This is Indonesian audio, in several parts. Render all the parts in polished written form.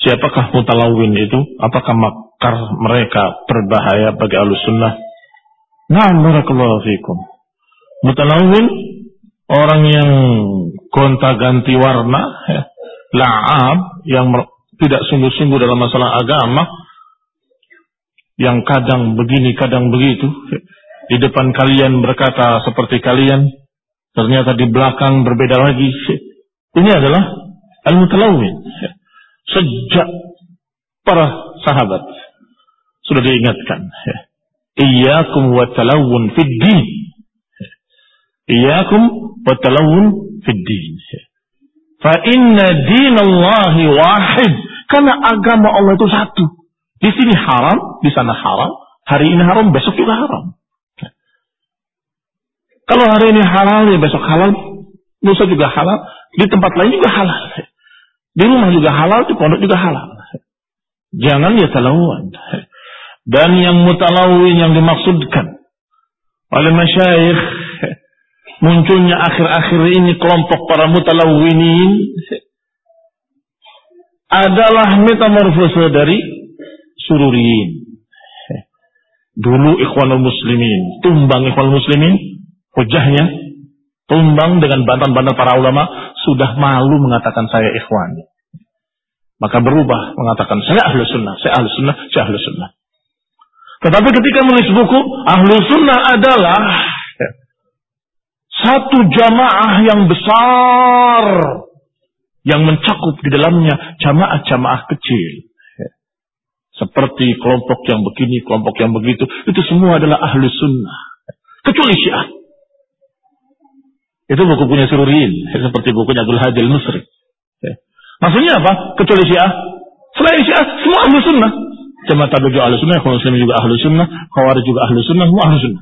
siapakah mutalawin itu? Apakah makar mereka berbahaya bagi Ahlussunnah? Na'am, barakallahu fikum. Mutalawin, orang yang gonta-ganti warna, la'ab, yang tidak sungguh-sungguh dalam masalah agama, yang kadang begini, kadang begitu. Di depan kalian berkata seperti kalian, ternyata di belakang berbeda lagi. Ini adalah al-mutalawin. Sejak para sahabat sudah diingatkan, iyyakum wa talawun fid din. Iyyakum wa talawun fid din. Fa inna dinallahi wahid. Karena agama Allah itu satu. Di sini haram, di sana haram. Hari ini haram, besok juga haram. Kalau hari ini halal, ya besok halal. Lusa juga halal. Di tempat lain juga halal. Di rumah juga halal, di pondok juga halal. Jangan ya talawun. Dan yang mutalawin yang dimaksudkan oleh masyayikh, munculnya akhir-akhir ini kelompok para mutalawinin adalah metamorfose dari sururiyin. Dulu Ikhwanul Muslimin, tumbang Ikhwanul Muslimin, hujahnya tumbang dengan bantahan-bantahan para ulama, sudah malu mengatakan saya ikhwan. Maka berubah mengatakan saya Ahlus Sunnah, saya Ahlus Sunnah, saya Ahlus Sunnah. Tetapi ketika menulis buku, Ahlus Sunnah adalah satu jamaah yang besar yang mencakup di dalamnya jamaah-jamaah kecil. Seperti kelompok yang begini, kelompok yang begitu, itu semua adalah Ahlus Sunnah. Kecuali Syiah. Itu buku punya Sururiyin, seperti bukunya Abdul Hadi Al-Misri. Maksudnya apa? Kecuali Syiah. Selain Syiah, semua Ahlus Sunnah. Jamaah Tabligh juga Ahlus Sunnah, Ikhwanul Muslimin juga Ahlus Sunnah, Khawarij juga Ahlus Sunnah, semua Ahlus Sunnah.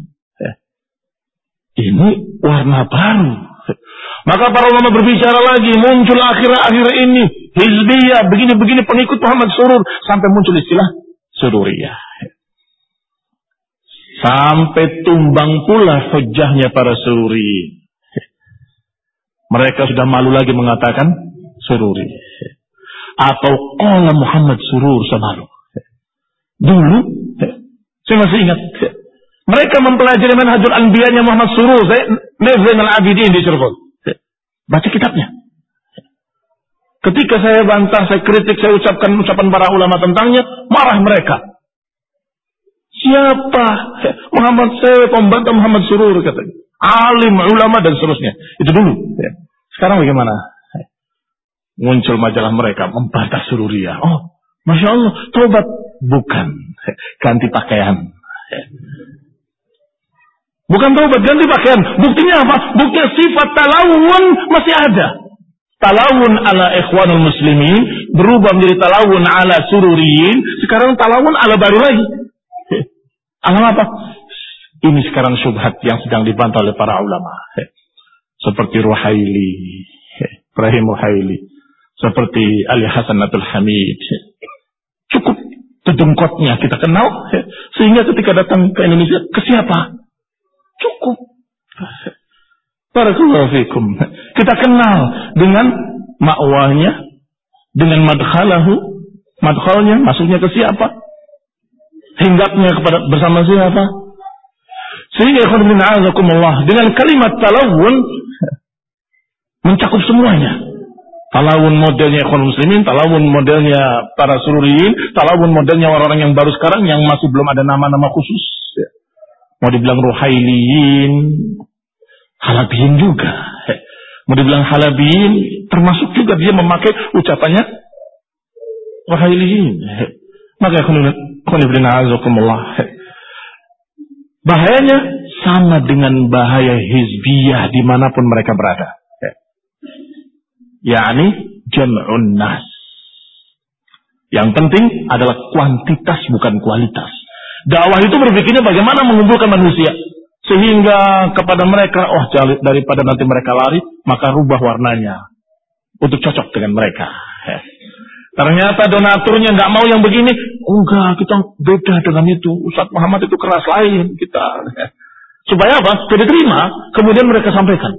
Ini warna baru. Maka para ulama berbicara lagi, muncul akhir-akhir ini hizbiyah, begini-begini pengikut Muhammad Surur, sampai muncul istilah Sururiyah. Sampai tumbang pula hujahnya para Sururi. Mereka sudah malu lagi mengatakan Sururi. Atau qala Muhammad Surur semalu. Dulu, saya masih ingat, mereka mempelajari manhajul anbiya'nya Muhammad Surur, Zain al-Abidin di Cirebon. Baca kitabnya. Ketika saya bantah, saya kritik, saya ucapkan ucapan para ulama tentangnya, marah mereka. Siapa? Muhammad, saya pembantah Muhammad Surur, katanya. Alim, ulama, dan seterusnya. Itu dulu. Sekarang bagaimana? Muncul majalah mereka, membantah Sururiyah. Oh, Masya Allah, tobat. Bukan. Ganti pakaian. Bukan tobat, ganti pakaian. Buktinya apa? Buktinya sifat talawun masih ada. Talawun ala Ikhwanul Muslimin berubah menjadi talawun ala Sururiyin. Sekarang talawun ala baru lagi. Alam apa? Ini sekarang syubhat yang sedang dibantah oleh para ulama. Seperti Ruhaili, Ibrahim Ruhaili, seperti Ali Hasan Abdul Hamid. Cukup dedengkotnya kita kenal, sehingga ketika datang ke Indonesia, ke siapa? Cukup. Barakallahu fikum. Kita kenal dengan makwahnya, dengan madkhalnya, masuknya ke siapa? Hinggapnya kepada bersama siapa? Sehingga dengan kalimat talawun mencakup semuanya. Talawun modelnya Ikhwanul Muslimin, talawun modelnya para Sururiyin, talawun modelnya orang-orang yang baru sekarang yang masih belum ada nama-nama khusus. Mau dibilang Ruhailiyin, Halabiyin juga. Mau dibilang Halabiyin, termasuk juga dia memakai ucapannya Ruhailiyin. Maka bahayanya sama dengan bahaya hizbiyah dimanapun mereka berada. yakni jam'un nas. Yang penting adalah kuantitas bukan kualitas. Dakwah itu berpikirnya bagaimana mengumpulkan manusia sehingga kepada mereka, daripada nanti mereka lari, maka rubah warnanya untuk cocok dengan mereka. Ternyata donaturnya nggak mau yang begini, enggak, kita beda dengan itu. Ustaz Muhammad itu keras lain kita. Supaya apa? Jadi terima, kemudian mereka sampaikan.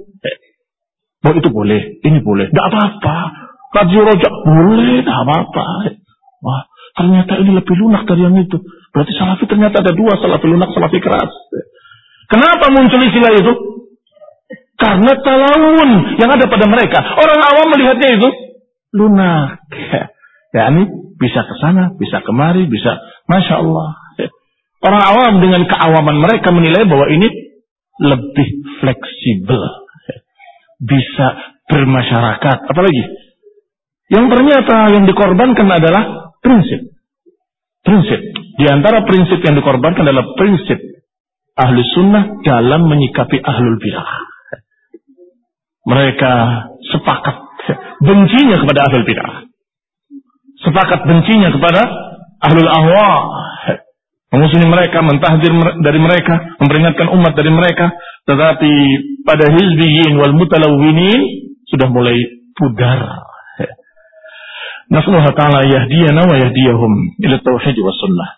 Oh itu boleh, ini boleh, nggak apa-apa. Radio Rojak boleh, nggak apa-apa. Wah, ternyata ini lebih lunak dari yang itu. Berarti salafi ternyata ada dua, salafi lunak, salafi keras. Kenapa muncul istilah itu? Karena talawun yang ada pada mereka. Orang awam melihatnya itu lunak. Ya, ini bisa ke sana, bisa kemari, bisa, Masya Allah. Orang awam dengan keawaman mereka menilai bahwa ini lebih fleksibel, bisa bermasyarakat. Apalagi yang ternyata yang dikorbankan adalah prinsip. Di antara prinsip yang dikorbankan adalah prinsip ahli sunnah dalam menyikapi ahlul bidah. Mereka sepakat bencinya kepada ahlul bidah, sepakat bencinya kepada ahlul ahwa, memusuhi mereka, mentahdir dari mereka, memperingatkan umat dari mereka. Tetapi pada hizbiyin wal mutalawwinin sudah mulai pudar. Nasallahu ta'ala yahdiyana wa yahdiyahum ila tauhid wa sunnah.